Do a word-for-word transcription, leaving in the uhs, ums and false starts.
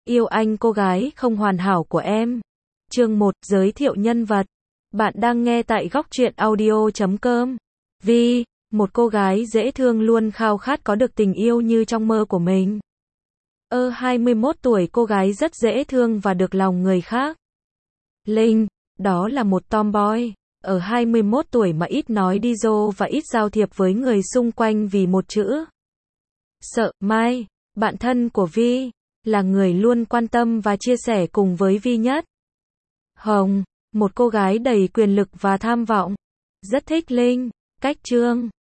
Yêu anh cô gái không hoàn hảo của em. Chương một, giới thiệu nhân vật. Bạn đang nghe tại góc truyện audio chấm com. Vi, một cô gái dễ thương luôn khao khát có được tình yêu như trong mơ của mình. Ơ hai mươi mốt tuổi cô gái rất dễ thương và được lòng người khác. Linh, đó là một tomboy. Ở hai mươi mốt tuổi mà ít nói đi dô và ít giao thiệp với người xung quanh vì một chữ. Sợ. Mai, bạn thân của Vi, là người luôn quan tâm và chia sẻ cùng với Vi nhất. Hồng, một cô gái đầy quyền lực và tham vọng. Rất thích Linh. Cách Trương,